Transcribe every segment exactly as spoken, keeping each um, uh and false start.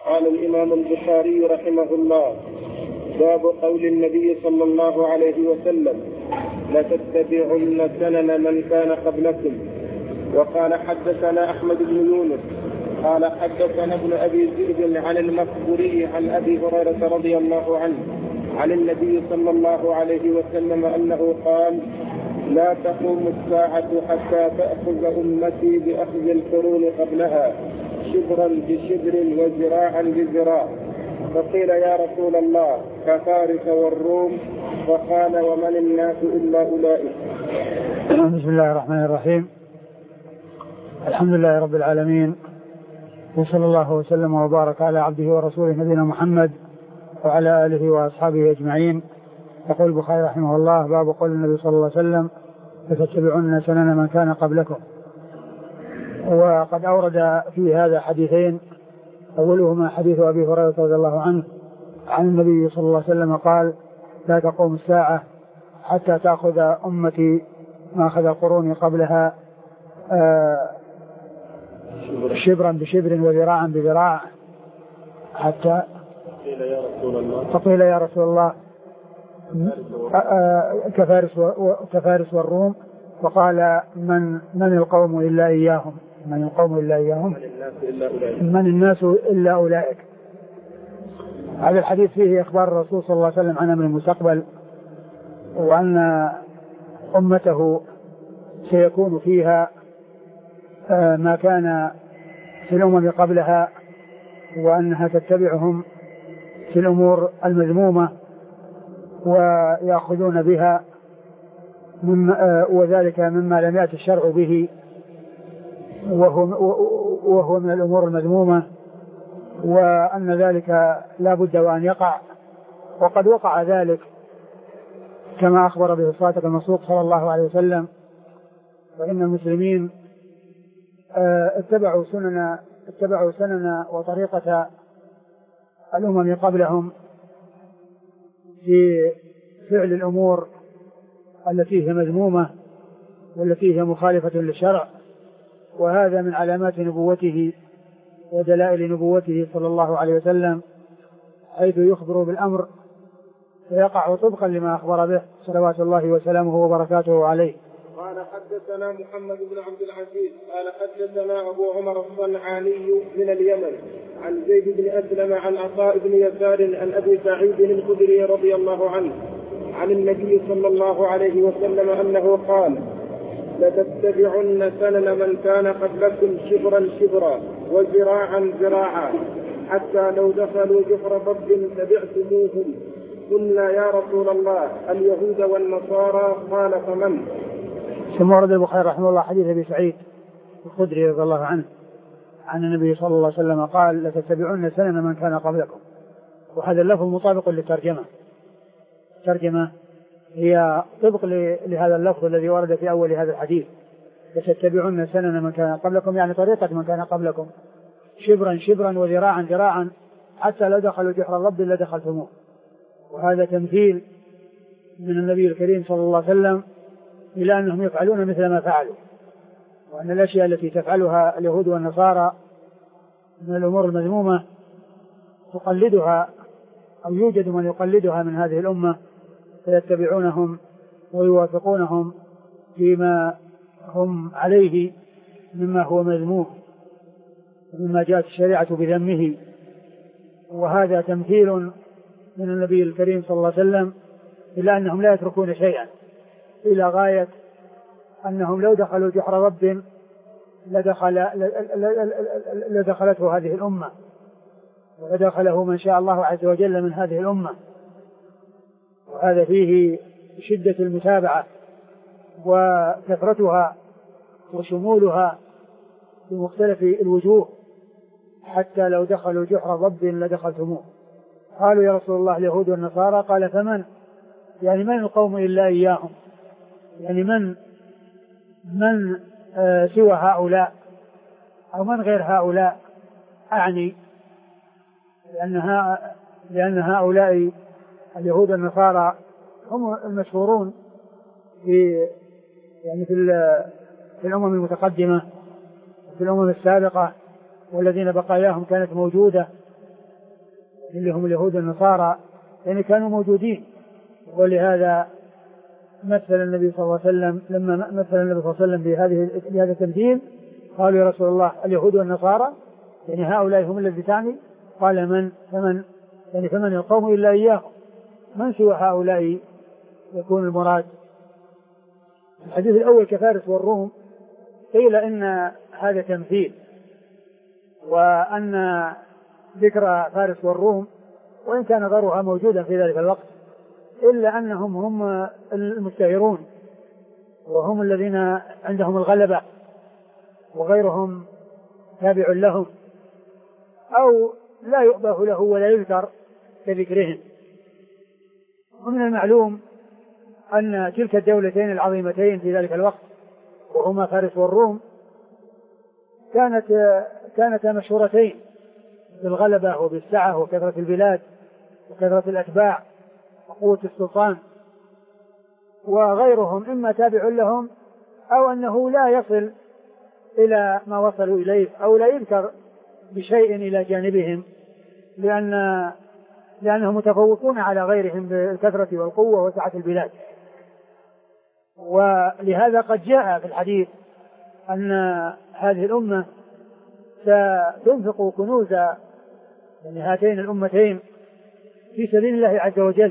قال الإمام البخاري رحمه الله: باب قول النبي صلى الله عليه وسلم: لتتبعن سنن من كان قبلكم. وقال حدثنا أحمد بن يونس قال حدثنا ابن أبي ذئب عن المقبوري عن أبي هريرة رضي الله عنه عن النبي صلى الله عليه وسلم أنه قال: لا تقوم الساعة حتى تأخذ أمتي بأخذ القرون قبلها شبرا بشبر وذراعا بذراع. فقيل: يا رسول الله كفارس والروم؟ فقال: ومن الناس إلا أولئك. بسم الله الرحمن الرحيم. الحمد لله رب العالمين، وصلى الله وسلم وبارك على عبده ورسوله نبينا محمد وعلى آله وأصحابه أجمعين. يقول البخاري رحمه الله: باب قول النبي صلى الله عليه وسلم: لتتبعن سنن من كان قبلكم. وقد أورد في هذا حديثين، أولهما حديث أبي هريرة رضي الله عنه عن النبي صلى الله عليه وسلم قال: لا تقوم الساعة حتى تأخذ أمتي ما أخذ القرون قبلها شبرا بشبر وذراعا بذراع حتى فقيل يا رسول الله فقيل يا رسول الله كفارس كفارس والروم؟ فقال: من من القوم إلا إياهم من القوم إلا إياهم من الناس إلا أولئك. هذا الحديث فيه إخبار الرسول صلى الله عليه وسلم عن أمر المستقبل، وأن أمته سيكون فيها ما كان في الأمم قبلها، وأنها تتبعهم في الأمور المذمومة ويأخذون بها، وذلك مما لم يأتي الشرع به وهو, وهو من الأمور المذمومة، وأن ذلك لا بد وأن يقع، وقد وقع ذلك كما أخبر به الصادق المصدوق صلى الله عليه وسلم. فإن المسلمين اتبعوا سنن اتبعوا سنن وطريقة الأمم قبلهم في فعل الأمور التي هي مذمومة والتي هي مخالفة للشرع، وهذا من علامات نبوته ودلائل نبوته صلى الله عليه وسلم، حيث يخبر بالأمر فيقع طبقا لما أخبر به صلوات الله وسلامه وبركاته عليه. قال حدثنا محمد بن عبد العزيز قال حدثنا أبو عمر الصنعاني من اليمن عن زيد بن أسلم عن عطاء بن يسار عن أبي سعيد الخدري رضي الله عنه عن النبي صلى الله عليه وسلم أنه قال: لتتبعن سنن من كان قبلكم شبرا شبرا وذراعا ذراعا حتى لو دخلوا جحر ضب تبعتموهم. قلنا: يا رسول الله اليهود والنصارى؟ قال: فمن؟ ثم ورد البخاري رحمه الله حديث أبي سعيد الخدري رضي الله عنه عن النبي صلى الله عليه وسلم قال: لتتبعن سنن من كان قبلكم. وهذا اللفظ مطابق للترجمة. الترجمة هي طبق لهذا اللفظ الذي ورد في أول هذا الحديث: لتتبعن سنن من كان قبلكم، يعني طريقة من كان قبلكم، شبرا شبرا وذراعا ذراعا حتى لو دخلوا جحر الرب لدخلتموه. وهذا تمثيل من النبي الكريم صلى الله عليه وسلم إلى أنهم يفعلون مثل ما فعلوا، وأن الأشياء التي تفعلها اليهود والنصارى من الأمور المذمومة تقلدها أو يوجد من يقلدها من هذه الأمة، فيتبعونهم ويوافقونهم فيما هم عليه مما هو مذموم ومما جاءت الشريعة بذمه. وهذا تمثيل من النبي الكريم صلى الله عليه وسلم إلى أنهم لا يتركون شيئا، إلى غاية أنهم لو دخلوا جحر رب لدخل لدخلته هذه الأمة، ودخله من شاء الله عز وجل من هذه الأمة. وهذا فيه شدة المتابعة وكثرتها وشمولها بمختلف الوجوه، حتى لو دخلوا جحر ضب لدخلتموه. قالوا: يا رسول الله اليهود والنصارى؟ قال: فمن؟ يعني من القوم إلا إياهم، يعني من من آه سوى هؤلاء أو من غير هؤلاء، أعني لأن, لأن هؤلاء اليهود والنصارى هم المشهورون في يعني في, في الأمم المتقدمة، في الأمم السابقة، والذين بقاياهم كانت موجودة اللي هم اليهود والنصارى، يعني كانوا موجودين. ولهذا مثل النبي صلى الله عليه وسلم لما مثل النبي صلى الله عليه وسلم بهذه بهذا التمثيل قالوا يا رسول الله اليهود والنصارى، يعني هؤلاء هم الذين تعني؟ قال من فمن يعني فمن القوم إلا إياه، من سوى هؤلاء يكون المراد. الحديث الأول كفارس والروم قيل إن هذا تمثيل، وأن ذكر فارس والروم وإن كان غيرها موجودا في ذلك الوقت إلا أنهم هم المشتهرون وهم الذين عندهم الغلبة وغيرهم تابع لهم أو لا يؤبه له ولا يذكر كذكرهم. ومن المعلوم أن تلك الدولتين العظيمتين في ذلك الوقت وهما فارس والروم كانت كانتا مشهورتين بالغلبة وبالسعة وكثرة البلاد وكثرة الأتباع وقوة السلطان، وغيرهم إما تابع لهم أو أنه لا يصل إلى ما وصلوا إليه أو لا يذكر بشيء إلى جانبهم، لأن لأنهم متفوقون على غيرهم بالكثرة والقوة وسعة البلاد. ولهذا قد جاء في الحديث أن هذه الأمة ستنفق كنوز يعني هاتين الأمتين في سبيل الله عز وجل،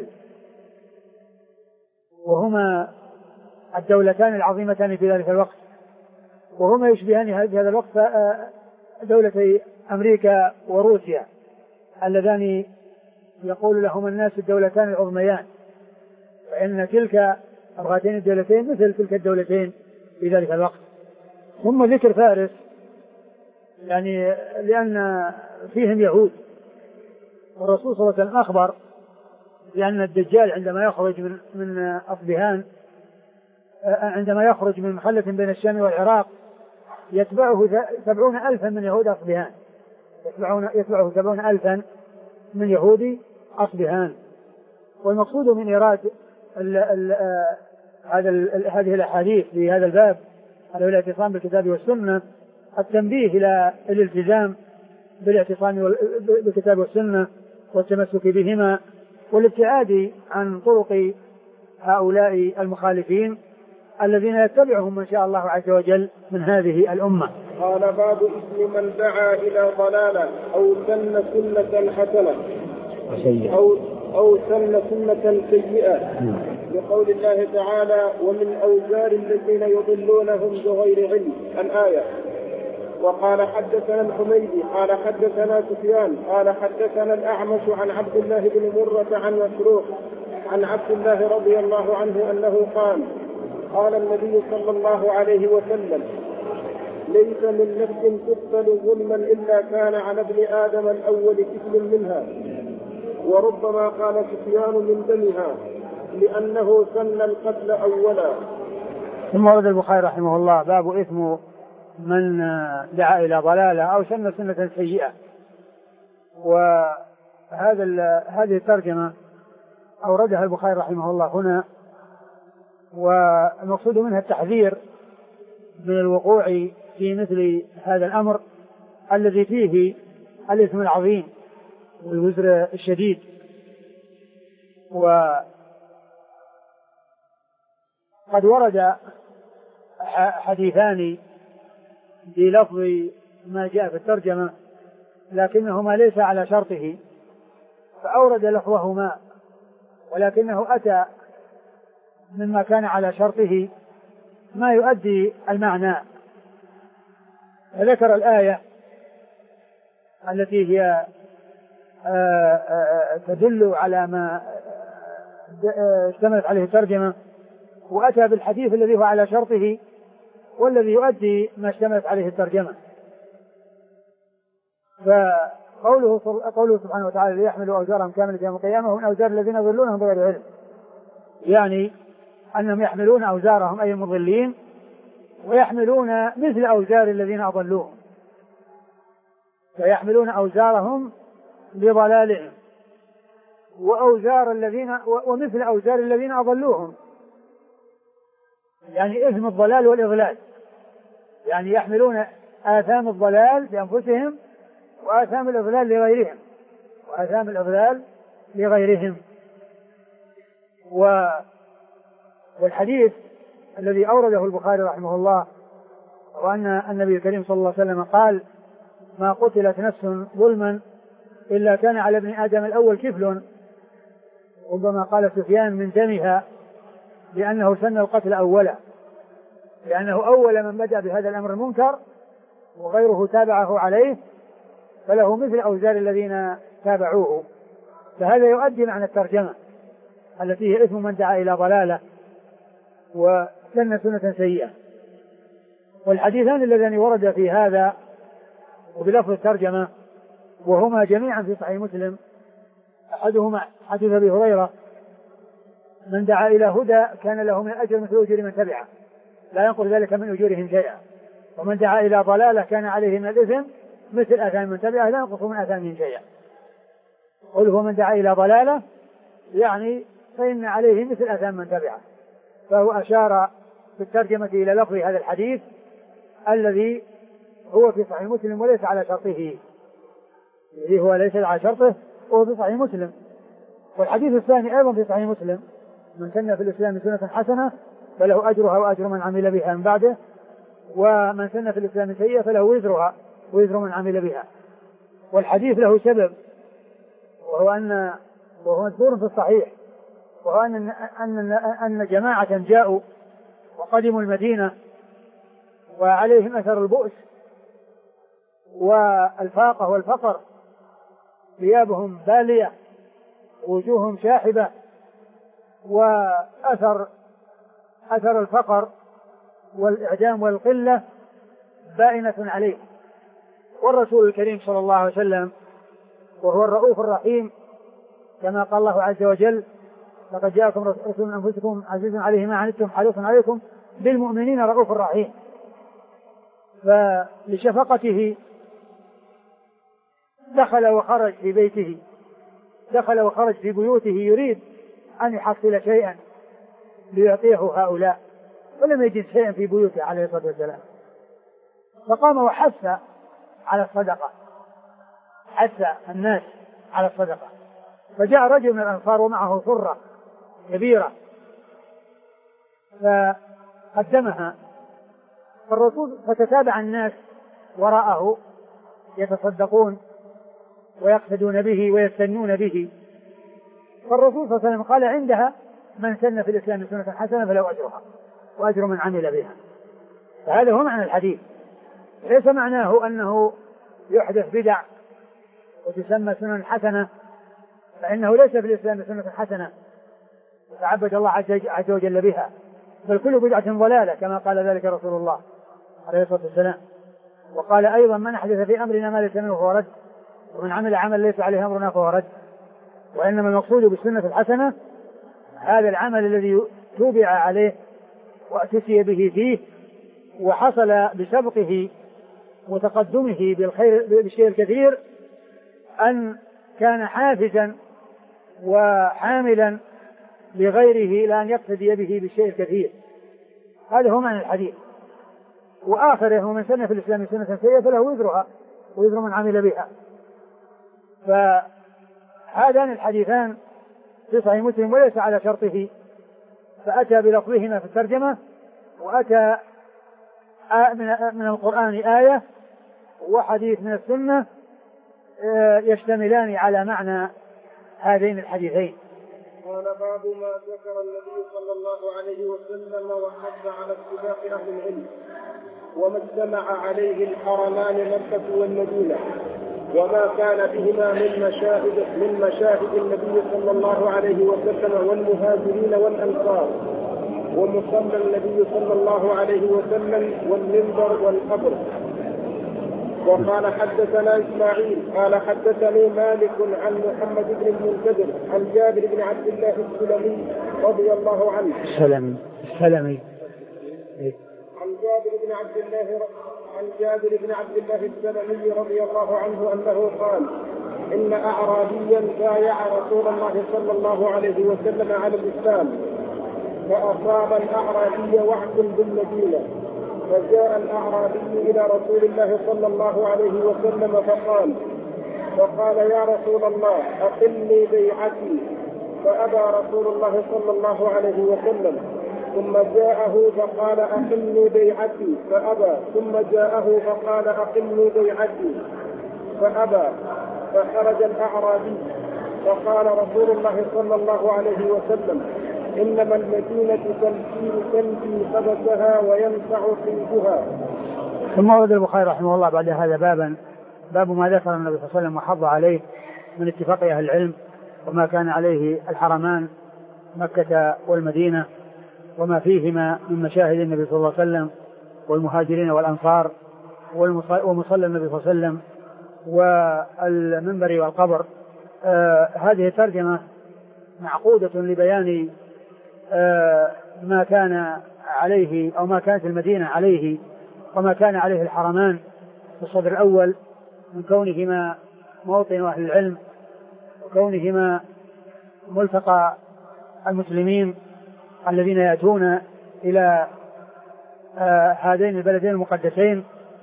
وهما الدولتان العظيمتان في ذلك الوقت، وهما يشبهان في هذا الوقت دولتي أمريكا وروسيا اللذان يقول لهم الناس الدولتان العظميان، فإن تلك هاتين الدولتين مثل تلك الدولتين في ذلك الوقت. ثم ذكر فارس يعني لأن فيهم يهود، والرسول صلى الله عليه وسلم أخبر بأن الدجال عندما يخرج من من أصبهان عندما يخرج من محلة بين الشام والعراق يتبعه سبعون ألفا من يهود أصبهان، يتبعه سبعون ألفا من يهود أصبهان. والمقصود من إيراد هذه الأحاديث في هذا الباب على الاعتصام بالكتاب والسنة التنبيه إلى الالتزام بالاعتصام بالكتاب والسنة والتمسك بهما والابتعاد عن طرق هؤلاء المخالفين الذين يتبعهم من شاء الله عز وجل من هذه الأمة. قال باب اسم من دعا إلى ضلالة أو سن سنة حسنة أو أو سن سنة سيئة، بقول الله تعالى ومن أوزار الذين يضلونهم بغير علم الآية. وقال حدثنا الحميدي قال حدثنا سفيان قال حدثنا الأعمش عن عبد الله بن مرة عن مسروق عن عبد الله رضي الله عنه أنه قال قال النبي صلى الله عليه وسلم ليس من نفس تقتل ظلما إلا كان على ابن آدم الأول كفل منها، وربما قال سفيان من دمها لأنه سن القتل أولا. ثم ورد البخاري رحمه الله باب إثم من دعا إلى ضلالة أو سن سنة سيئة. وهذا هذه الترجمة أوردها البخاري رحمه الله هنا، والمقصود منها التحذير من الوقوع في مثل هذا الأمر الذي فيه الإثم العظيم والوزر الشديد. وقد ورد حديثان بلفظ ما جاء في الترجمة لكنهما ليس على شرطه، فأورد لفظهما ولكنه أتى مما كان على شرطه ما يؤدي المعنى، فذكر الآية التي هي تدل على ما اشتملت عليه الترجمة، وأتى بالحديث الذي هو على شرطه والذي يؤدي ما اشتملت عليه الترجمة. فقوله قوله سبحانه وتعالى ليحملوا أوزارهم كاملة يوم القيامة ومن أوزار الذين يضلونهم بغير علم، يعني أنهم يحملون أوزارهم أي المضلين ويحملون مثل أوزار الذين أضلوهم، فيحملون أوزارهم لضلالهم وأوزار الذين ومثل أوزار الذين أضلوهم، يعني إثم الضلال والإضلال، يعني يحملون آثام الضلال بأنفسهم وآثام الإضلال لغيرهم، وآثام الإضلال لغيرهم. و والحديث الذي أورده البخاري رحمه الله وأن النبي الكريم صلى الله عليه وسلم قال: ما قتلت نفس ظلما إلا كان على ابن آدم الأول كفل، ربما قال سفيان من دمها، لأنه سن القتل أولا، لأنه أول من بدأ بهذا الأمر المنكر وغيره تابعه عليه، فله مثل أوزار الذين تابعوه. فهذا يؤدي معنى الترجمة التي هي إثم من دعا إلى ضلالة وسن سنة سيئة. والحديثان اللذان ورد في هذا وبلفظ الترجمة وهما جميعا في صحيح مسلم، أحدهما حديث أبي هريرة: من دعا إلى هدى كان له من الأجر مثل أجر من تبعه لا ينقص ذلك من أجورهم شيئا، ومن دعا إلى ضلالة كان عليه من الإثم مثل آثام من تبعه لا ينقص من آثامهم شيئا. قل هو من دعا إلى ضلالة يعني فإن عليه مثل آثام من تبعه. فهو أشار في الترجمة إلى لفظ هذا الحديث الذي هو في صحيح مسلم وليس على شرطه، الذي هو ليس على شرطه وهو في صحيح مسلم. والحديث الثاني أيضا في صحيح مسلم: من سن في الإسلام سنة حسنة فله أجرها وأجر من عمل بها من بعده، ومن سن في الإسلام سيئة فله وزرها وزر من عمل بها. والحديث له سبب، وهو أن وهو مذكور في الصحيح، وهو أن أن أن جماعة جاءوا وقدموا المدينة وعليهم أثر البؤس والفاقة والفقر، ثيابهم بالية وجوههم شاحبة، وأثر أثر الفقر والإعدام والقلة بائنة عليه. والرسول الكريم صلى الله عليه وسلم وهو الرؤوف الرحيم كما قال الله عز وجل: لقد جاءكم رسول من أنفسكم عزيز عليه ما عنتم حريص عليكم بالمؤمنين رؤوف رحيم. فلشفقته دخل وخرج في بيته، دخل وخرج في بيوته يريد أن يحصل شيئا ليعطيه هؤلاء، ولم يجد شيئا في بيوته عليه الصلاة والسلام، فقام وحث على الصدقة، حث الناس على الصدقة. فجاء رجل من الأنصار ومعه سرة كبيرة فقدمها، فالرسول فتتابع الناس وراءه يتصدقون ويقتدون به ويستنون به. فالرسول صلى الله عليه وسلم قال: عندها من سن في الإسلام سنة حسنة فله أجرها وأجر من عمل بها. فهذا هو معنى الحديث، ليس معناه أنه يحدث بدع وتسمى سنن حسنة، فإنه ليس في الإسلام سنة حسنة وتعبد الله عز وجل بها، بل كل بدعة ضلالة كما قال ذلك رسول الله عليه الصلاة والسلام. وقال أيضا: من أحدث في أمرنا ما ليس منه فهو رد، ومن عمل عمل ليس عليه أمرنا فهو رد. وإنما المقصود بالسنة الحسنة هذا العمل الذي توبع عليه وأتسي به فيه وحصل بسبقه وتقدمه بالخير بالشيء الكثير، أن كان حافزا وحاملا لغيره لأن يقتدي به بالشيء الكثير. هذا هو معنى الحديث. وآخره: ومن سن في الإسلام سنة سيئة فله وزرها ووزر من عمل بها. فهذان الحديثان في صحيح مسلم وليس على شرطه، فأتى بلفظهما في الترجمة، وأتى من القرآن آية وحديث من السنة يشتملان على معنى هذين الحديثين. قال: باب ما ذكر النبي صلى الله عليه وسلم وحث على اتباع أهل العلم، وما اجتمع عليه الحرمان مكة والمدينة، وما كان بهما من مشاهد من مشاهد النبي صلى الله عليه وسلم والمهاجرين والأنصار، ومصلى النبي صلى الله عليه وسلم والمنبر والقبر. وقال: حدثنا إسماعيل قال: حدثني مالك عن محمد بن المنكدر عن جابر بن عبد الله السلمي رضي الله عنه. السلمي السلمي عن جابر بن عبد الله عن جابر بن عبد الله السلمي رضي الله عنه أنه قال: إن أعرابيا بايع رسول الله صلى الله عليه وسلم على الإسلام، فأصاب الأعرابي وعك بالمدينة، فجاء الأعرابي إلى رسول الله صلى الله عليه وسلم فقال: وقال يا رسول الله أقلني بيعتي، فأبى رسول الله صلى الله عليه وسلم، ثم جاءه فقال أقلني بيعتي فأبى، ثم جاءه فقال أقلني بيعتي فأبى، فخرج الأعرابي فقال رسول الله صلى الله عليه وسلم إنما المدينة تنفي خبثها وينفع طيبها. ثم ورد البخاري رحمه الله بعد هذا بابا باب ما ذكر النبي صلى الله عليه وسلم وحض عليه من اتفاق أهل العلم وما كان عليه الحرمان مكة والمدينة وما فيهما من مشاهد النبي صلى الله عليه وسلم والمهاجرين والأنصار ومصلى النبي صلى الله عليه وسلم والمنبر والقبر. آه هذه ترجمة معقودة لبيان آه ما كان عليه أو ما كانت المدينة عليه وما كان عليه الحرمان في الصدر الأول من كونهما موطن أهل العلم وكونهما ملتقى المسلمين الذين يأتون إلى آه هذين البلدين المقدسين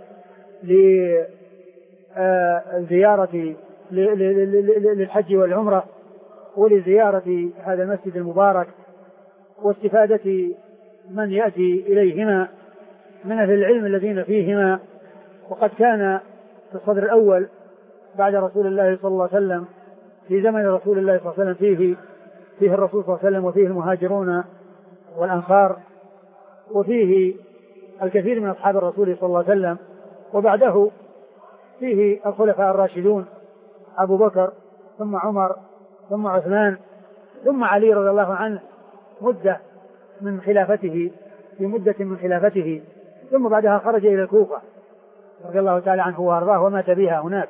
لزيارة للحج والعمرة ولزيارة هذا المسجد المبارك واستفادة من يأتي إليهما من أهل العلم الذين فيهما. وقد كان في الصدر الأول بعد رسول الله صلى الله عليه وسلم في زمن رسول الله صلى الله عليه وسلم فيه فيه الرسول صلى الله عليه وسلم وفيه المهاجرون والأنصار وفيه الكثير من أصحاب الرسول صلى الله عليه وسلم، وبعده فيه الخلفاء الراشدون أبو بكر ثم عمر ثم عثمان ثم علي رضي الله عنه مدة من خلافته في مدة من خلافته، ثم بعدها خرج إلى الكوفة رضي الله تعالى عنه وأرضاه ومات بها هناك.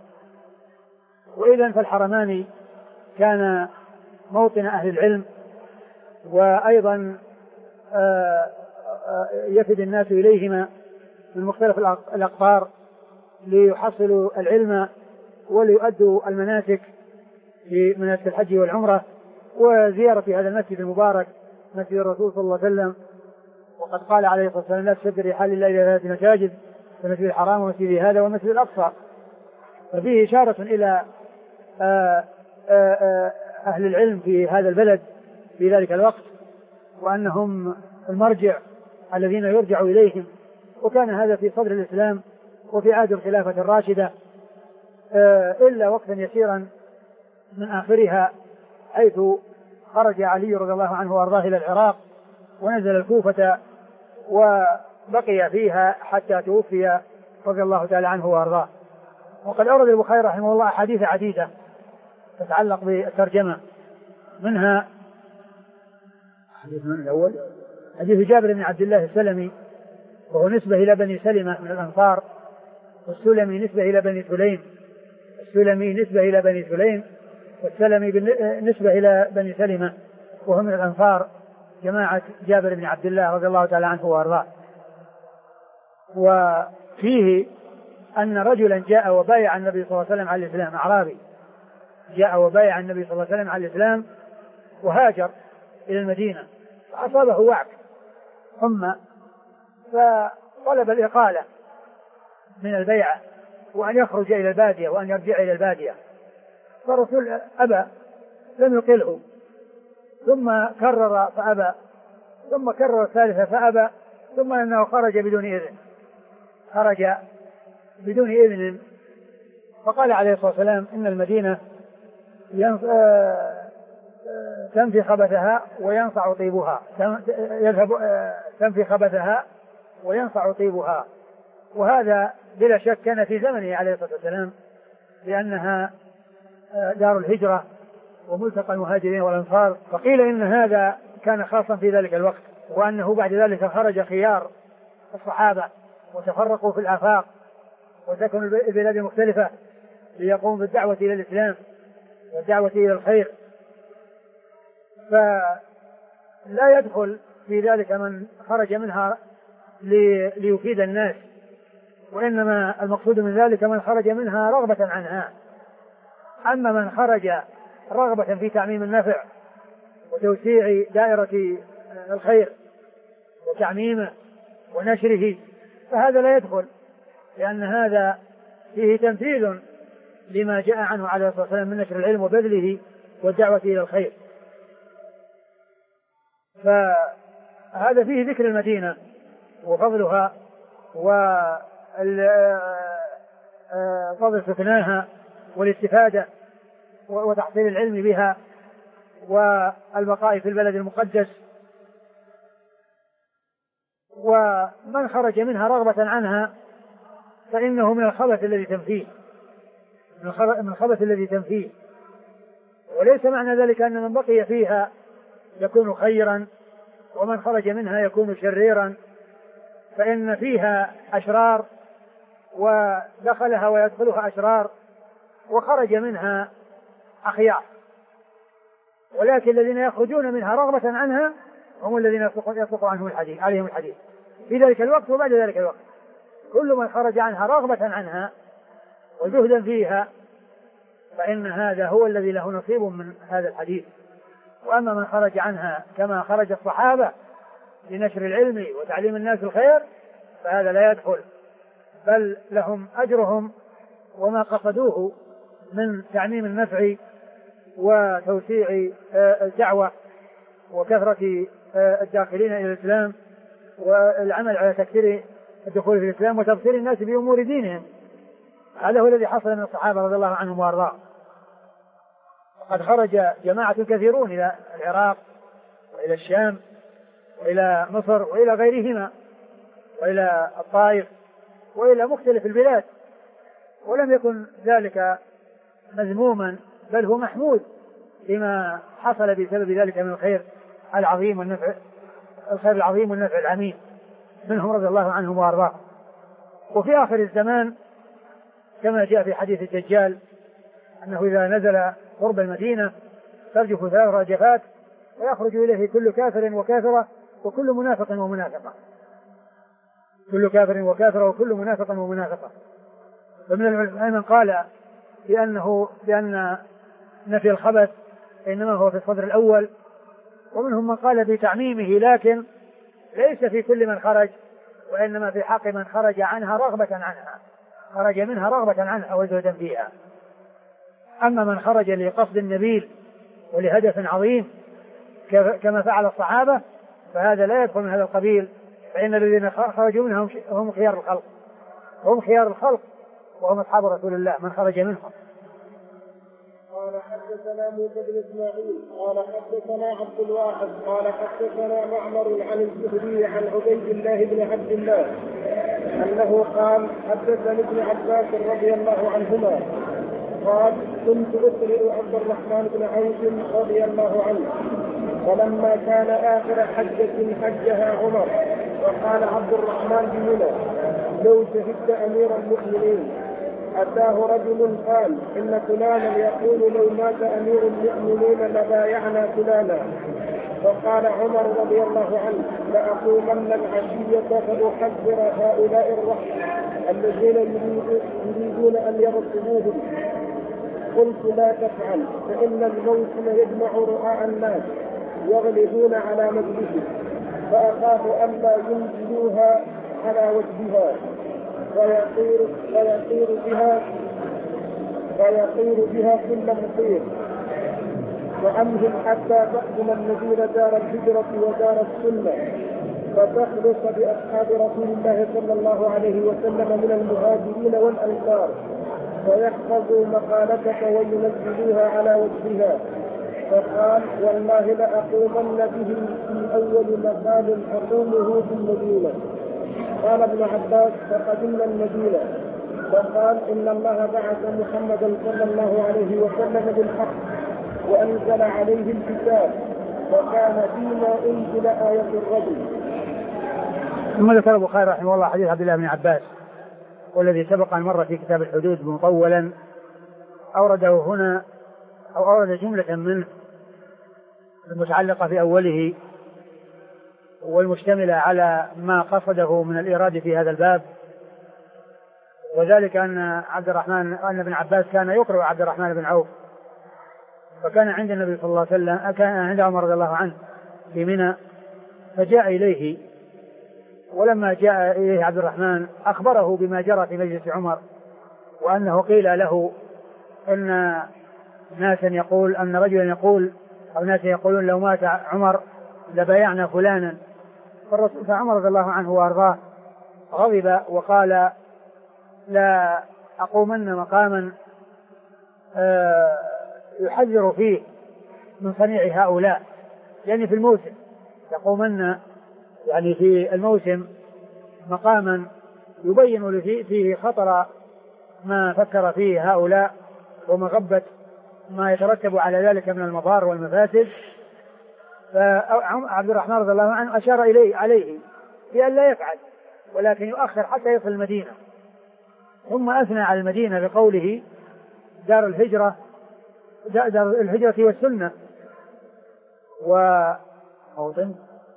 وإذن فالحرمان كان موطن أهل العلم وأيضا يفد الناس إليهما من مختلف الأقطار ليحصلوا العلم وليؤدوا المناسك في مناسك الحج والعمرة وزيارة هذا المسجد المبارك مسجد الرسول صلى الله عليه وسلم. وقد قال عليه الصلاة والسلام لا تشد الرحال إلا إلى ثلاث مساجد المسجد الحرام ومسجد هذا والمسجد الأقصى. ففيه إشارة إلى آآ آآ أهل العلم في هذا البلد في ذلك الوقت وأنهم المرجع الذين يرجع إليهم. وكان هذا في صدر الإسلام وفي عهد الخلافة الراشدة إلا وقتا يسيرا من آخرها حيث خرج علي رضي الله عنه وأرضاه إلى العراق ونزل الكوفة وبقي فيها حتى توفي رضي الله تعالى عنه وأرضاه. وقد أورد البخاري رحمه الله حديث عديدة تتعلق بالترجمة، منها حديث من الأول حديث جابر بن عبد الله السلمي وهو نسبة إلى بني سلمة من الأنصار، والسلمي نسبة إلى بني سليم، السلمي نسبة إلى بني سليم والسلمي نسبة إلى بني سلمة وهم من الأنصار جماعة جابر بن عبد الله رضي الله تعالى عنه وأرضاه. وفيه أن رجلا جاء وبايع النبي صلى الله عليه وسلم على الإسلام، أعرابي جاء وبايع النبي صلى الله عليه وسلم على الإسلام وهاجر إلى المدينة فأصابه وعك حمى فطلب الإقالة من البيعة وأن يخرج إلى البادية وأن يرجع إلى البادية، فالرسول أبى لم يقله، ثم كرر فأبى، ثم كرر الثالثة فأبى، ثم أنه خرج بدون إذن خرج بدون إذن فقال عليه الصلاة والسلام إن المدينة تنفي خبثها وينصع طيبها يذهب تنفي خبثها وينصع طيبها. وهذا بلا شك كان في زمنه عليه الصلاة والسلام لأنها دار الهجرة وملتقى المهاجرين والأنصار، فقيل إن هذا كان خاصا في ذلك الوقت وأنه بعد ذلك خرج خيار الصحابة وتفرقوا في الآفاق وسكنوا البلاد المختلفة ليقوموا بالدعوة إلى الإسلام والدعوة إلى الخير، فلا يدخل في ذلك من خرج منها ليفيد الناس، وإنما المقصود من ذلك من خرج منها رغبة عنها. أما من خرج رغبة في تعميم النفع وتوسيع دائرة الخير وتعميمه ونشره فهذا لا يدخل، لأن هذا فيه تنفيذ لما جاء عنه عليه الصلاة والسلام من نشر العلم وبذله والدعوة إلى الخير. فهذا فيه ذكر المدينة وفضلها وفضل سكناها والاستفادة وتحصيل العلم بها والبقاء في البلد المقدس. ومن خرج منها رغبة عنها فإنه من الخبث الذي تنفيه من الخبث الذي تنفيه وليس معنى ذلك أن من بقي فيها يكون خيرا ومن خرج منها يكون شريرا، فإن فيها أشرار ودخلها ويدخلها أشرار وخرج منها أخيار، ولكن الذين يخرجون منها رغبة عنها هم الذين يصدق عنهم الحديث عليهم الحديث في ذلك الوقت وبعد ذلك الوقت. كل من خرج عنها رغبة عنها وزهدا فيها فإن هذا هو الذي له نصيب من هذا الحديث. وأما من خرج عنها كما خرج الصحابة لنشر العلم وتعليم الناس الخير فهذا لا يدخل، بل لهم أجرهم وما قصدوه من تعميم النفع وتوسيع الدعوة وكثرة الداخلين إلى الإسلام والعمل على تكثير الدخول في الإسلام وتبصير الناس بأمور دينهم. هذا هو الذي حصل من الصحابة رضي الله عنهم وارضاهم. قد خرج جماعة كثيرون إلى العراق وإلى الشام وإلى مصر وإلى غيرهما وإلى الطائف وإلى مختلف البلاد، ولم يكن ذلك مذموما بل هو محمود لما حصل بسبب ذلك من الخير العظيم والنفع الخير العظيم والنفع العميم منهم رضي الله عنهم وارضاهم. وفي آخر الزمان كما جاء في حديث الدجال أنه إذا نزل قرب المدينة ترجف ثلاث رجفات ويخرج إليه كل كافر وكافرة وكل منافق ومنافقة كل كافر وكافرة وكل منافق ومنافقة. فمن العلماء من قال بأنه بأن نفي الخبث إنما هو في الصدر الأول، ومنهم من قال بتعميمه لكن ليس في كل من خرج وإنما في حق من خرج عنها رغبة عنها خرج منها رغبة عنها وزهدا فيها. أما من خرج لقصد نبيل ولهدف عظيم كما فعل الصحابة فهذا لا يدخل من هذا القبيل، فإن الذين خرجوا منهم هم خيار الخلق هم خيار الخلق وهم أصحاب رسول الله من خرج منهم. قال حدثنا موسى بن إسماعيل قال حدثنا عبد الواحد قال حدثنا معمر عن الزهري عن عبيد الله بن عبد الله أنه قال حدثني ابن عباس رضي الله عنهما قال كنت أسرع عبد الرحمن بن عوف رضي الله عنه فلما كان آخر حجة حجها عمر وقال عبد الرحمن بن لو شهدت أمير المؤمنين أتاه رجل قال إن فلانا يقول لو مات أمير المؤمنين لبايعنا فلانا، فقال عمر رضي الله عنه لأقومن العشية فأحذر هؤلاء الرحم الذين يريدون أن يغصبوهم. قلت لا تفعل فإن الموسم يجمع رعاء الناس يغلبون على مجلسه فأخاف ألا ينزلوها على وجهها فيطير, فيطير بها فيطير بها كل مطير وأمهل حتى تقدم المدينة دار الهجرة ودار السنة فتخلص بأصحاب رسول الله صلى الله عليه وسلم من المهاجرين والأنصار فيحفظوا مقالتك وينزلوها على وجهها. فقال والله لأقومن به في أول مقال أقومه في المدينة. قال ابن عباس فقدمنا المدينة فقال إن الله بعث محمدا صلى الله عليه وسلم بالحق وأنزل عليه الكتاب وكان فيما أنزل آية الرجل. ثم ذكر البخاري رحمه الله حديث عبد الله بن عباس والذي سبق أن مر في كتاب الحدود مطولا أورده هنا أو أورد جملة منه المتعلقة في أوله والمشتملة على ما قصده من الإيراد في هذا الباب، وذلك أن عبد الرحمن أن ابن عباس كان يقرأ عبد الرحمن بن عوف فكان عند النبي صلى الله عليه وسلم كان عند عمر رضي الله عنه في منى فجاء إليه، ولما جاء إليه عبد الرحمن أخبره بما جرى في مجلس عمر وأنه قيل له أن ناسا يقول أن رجلا يقول أو ناس يقولون لو مات عمر لبايعنا فلانا، فعمر رضي الله عنه وأرضاه غضب وقال لا أقومن مقاما يحذر فيه من صنيع هؤلاء، يعني في الموسم يقومن يعني في الموسم مقاما يبين فيه خطر ما فكر فيه هؤلاء ومغبة ما يترتب على ذلك من المضار والمفاسد. فعبد الرحمن رضي الله عنه أشار إليه عليه بأن لا يفعل ولكن يؤخر حتى يصل المدينة، ثم أثنى على المدينة بقوله دار الهجرة دار الهجرة والسنة وموطن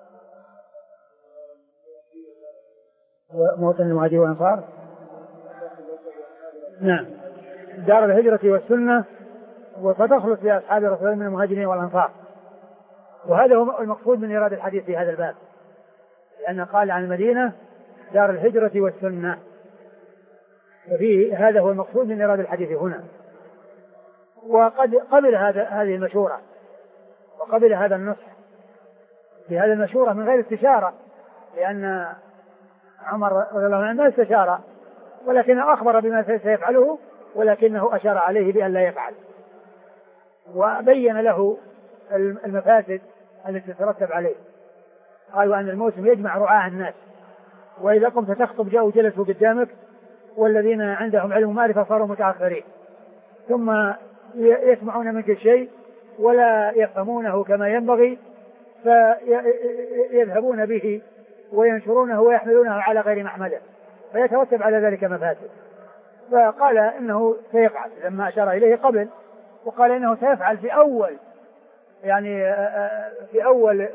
موطن المهاجرين والأنصار. نعم دار الهجرة والسنة فتخلص بأصحاب رسول الله من المهاجرين والأنصار، وهذا هو المقصود من إيراد الحديث في هذا الباب، لأن قال عن المدينة دار الهجرة والسنة، ففيه هذا هو المقصود من إيراد الحديث هنا. وقد قبل هذا هذه المشورة وقبل هذا النصح في هذه المشورة من غير استشارة، لأن عمر رضي الله عنه ما استشار ولكنه أخبر بما سيفعله ولكنه أشار عليه بأن لا يفعل، وبين له المفاسد التي تترتب عليه. قالوا أن الموسم يجمع رعاة الناس، وإذا قمت تخطب جاءوا جلسوا قدامك والذين عندهم علم ومعرفة صاروا متأخرين، ثم يسمعون منك الشيء ولا يفهمونه كما ينبغي فيذهبون به وينشرونه ويحملونه على غير محمله فيترتب على ذلك مفاسد. فقال إنه سيفعل لما أشار إليه قبل، وقال إنه سيفعل في أول يعني في أول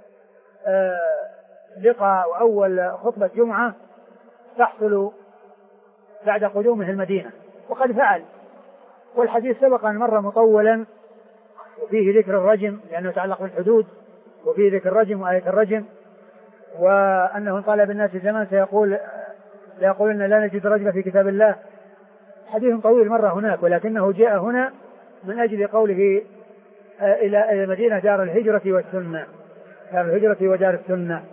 لقاء وأول خطبة جمعة تحصل بعد قدومه المدينة، وقد فعل. والحديث سبق أن مر مطولا وفيه ذكر الرجم لأنه يتعلق بالحدود، وفيه ذكر الرجم وآية الرجم، وأنه طالب الناس زمان سيقول لا يقولون لا نجد رجم في كتاب الله. حديث طويل مر هناك، ولكنه جاء هنا من أجل قوله إلى المدينة دار الهجرة والسنة، دار الهجرة ودار السنة.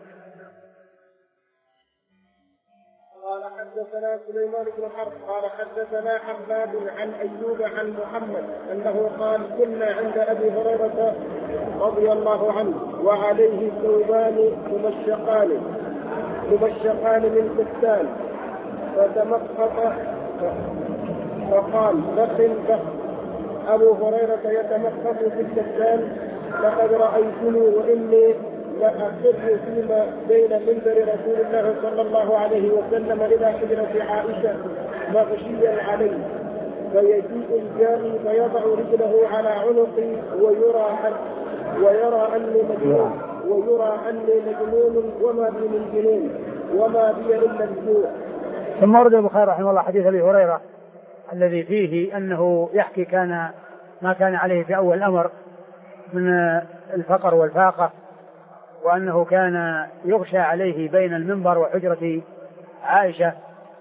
قال حدثنا سليمان بن حرب قال حدثنا حماد عن أيوب عن محمد أنه قال كنا عند أبي هريرة رضي الله عنه وعليه ثوبان ممشقان ممشقان من كتان فتمخط فقال بخ بخ. أبو هريرة يتمخط في الكتان لقد رأيتني وإني لأخر فيما بين منبر رسول الله صلى الله عليه وسلم إلى حجرة عائشة مغشيا عليه، فيجيء الجاني فيضع رجله على عنقي ويرى أن ويرى أني مجنون ويرى أني مجنون وما بي من جنون وما بي إلا الجوع. ثم ورد البخاري رحمه الله حديث أبي هريرة الذي فيه أنه يحكي كان ما كان عليه في أول الأمر من الفقر والفاقة، وأنه كان يغشى عليه بين المنبر وحجرة عائشة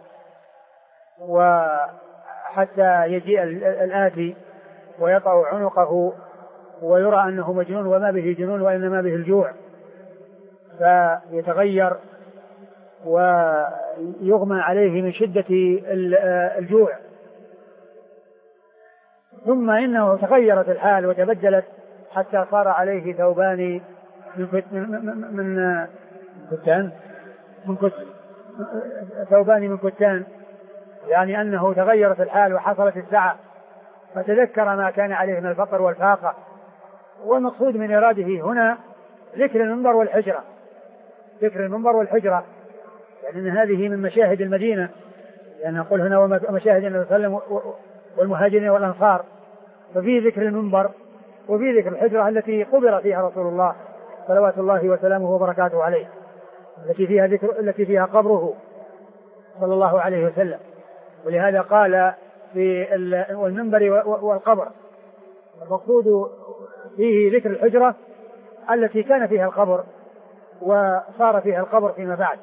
وحتى يجيء الآتي ويطأ عنقه ويرى أنه مجنون وما به جنون وإنما به الجوع، فيتغير ويغمى عليه من شدة الجوع. ثم إنه تغيرت الحال وتبدلت حتى صار عليه ثوبان من كت من من كتان من كت ثوبان من كتان، يعني أنه تغيرت الحال وحصلت السعة، فتذكر ما كان عليه من الفقر والفاقة. والمقصود من إراده هنا ذكر المنبر والحجرة، ذكر المنبر والحجرة، لأن يعني هذه من مشاهد المدينة، لأن يعني نقول هنا ومشاهد النبي صلى الله عليه وسلم والمهاجرين والأنصار، ففي ذكر المنبر وفي ذكر الحجرة التي قبر فيها رسول الله صلوات الله وسلامه وبركاته عليه، التي فيها ذكر التي فيها قبره صلى الله عليه وسلم. ولهذا قال في المنبر والقبر، المقصود فيه ذكر الحجرة التي كان فيها القبر وصار فيها القبر فيما بعد.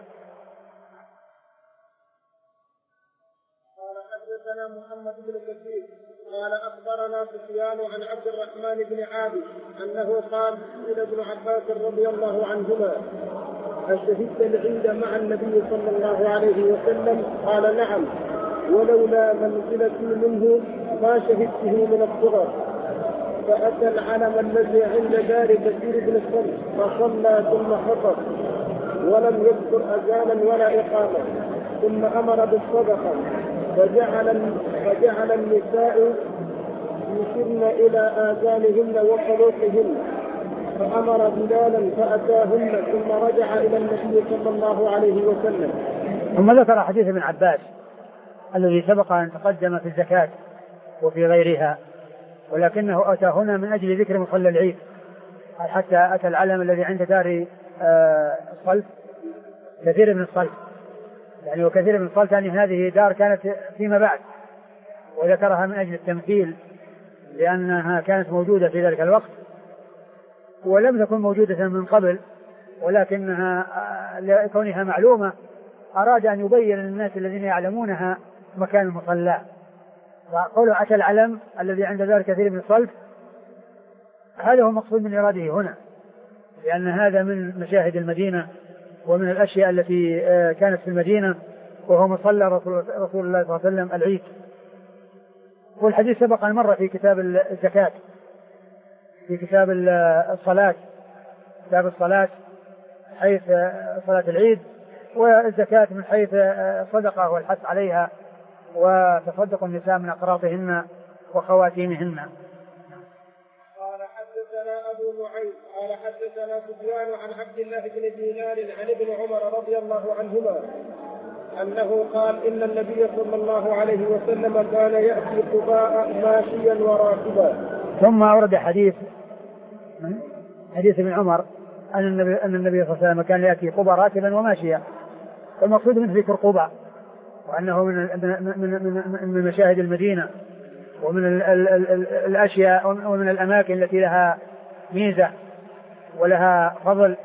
قال حدثنا محمد بن كثير قال أخبرنا سفيان عن عبد الرحمن بن عابد أنه قال سئل ابن عباس رضي الله عنهما هل شهدت العيد مع النبي صلى الله عليه وسلم؟ قال نعم، ولولا منزلتي منه ما شهدته من الصغر. فأتى العلم الذي عند دار كثير بن الصلت فصلى ثم خطب ولم يذكر أذانا ولا إقامة، ثم أمر بالصدقة فجعل, فجعل النساء يشرن إلى آذانهن وصلوتهن، فأمر بلالا فأتاهن ثم رجع إلى النبي صلى الله عليه وسلم. ثم ذكر حديث ابن عباس الذي سبق أن تقدم في الزكاة وفي غيرها، ولكنه أتى هنا من أجل ذكر مصلى العيد، حتى أتى العلم الذي عند دار الصلت كثير من الصلت، يعني وكثير من الصلت يعني هذه دار كانت فيما بعد، وذكرها من أجل التمثيل لأنها كانت موجودة في ذلك الوقت ولم تكن موجودة من قبل، ولكنها لكونها معلومة أراد أن يبين للناس الذين يعلمونها مكان المصلى. فقوله أتى العلم الذي عند ذلك كثير من الصلت هذا هو المقصود من إراده هنا، لأن هذا من مشاهد المدينة ومن الأشياء التي كانت في المدينة، وهو مصلى رسول, رسول الله صلى الله عليه وسلم العيد. والحديث سبق أن مر في كتاب الزكاة في كتاب الصلاة كتاب الصلاة حيث صلاة العيد، والزكاة من حيث الصدقة والحث عليها وتصدق النساء من أقراطهن وخواتيمهن. قال حدثنا أبو نعيم قال حدثنا سفيان عن عبد الله بن دينار عن ابن عمر رضي الله عنهما أنه قال إن النبي صلى الله عليه وسلم كان يأتي قباء ماشيا وراكبا. ثم أورد حديث حديث ابن عمر أن النبي, أن النبي صلى الله عليه وسلم كان يأتي قباء راكبا وماشيا، والمقصود منه ذكر قباء، وأنه من, من, من, من مشاهد المدينة ومن ال ال ال الأشياء ومن الأماكن التي لها ميزة ولها فضل.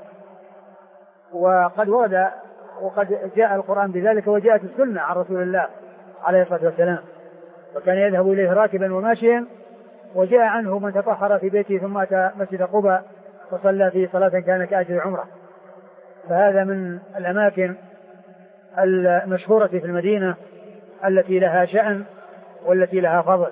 وقد ورد وقد جاء القرآن بذلك وجاءت السنة عن رسول الله عليه الصلاة والسلام، وكان يذهب إليه راكبا وماشيا، وجاء عنه من تطهر في بيته ثم أتى مسجد قباء وصلى فيه صلاة كان كأجر عمره. فهذا من الأماكن المشهورة في المدينة التي لها شأن والتي لها فضل.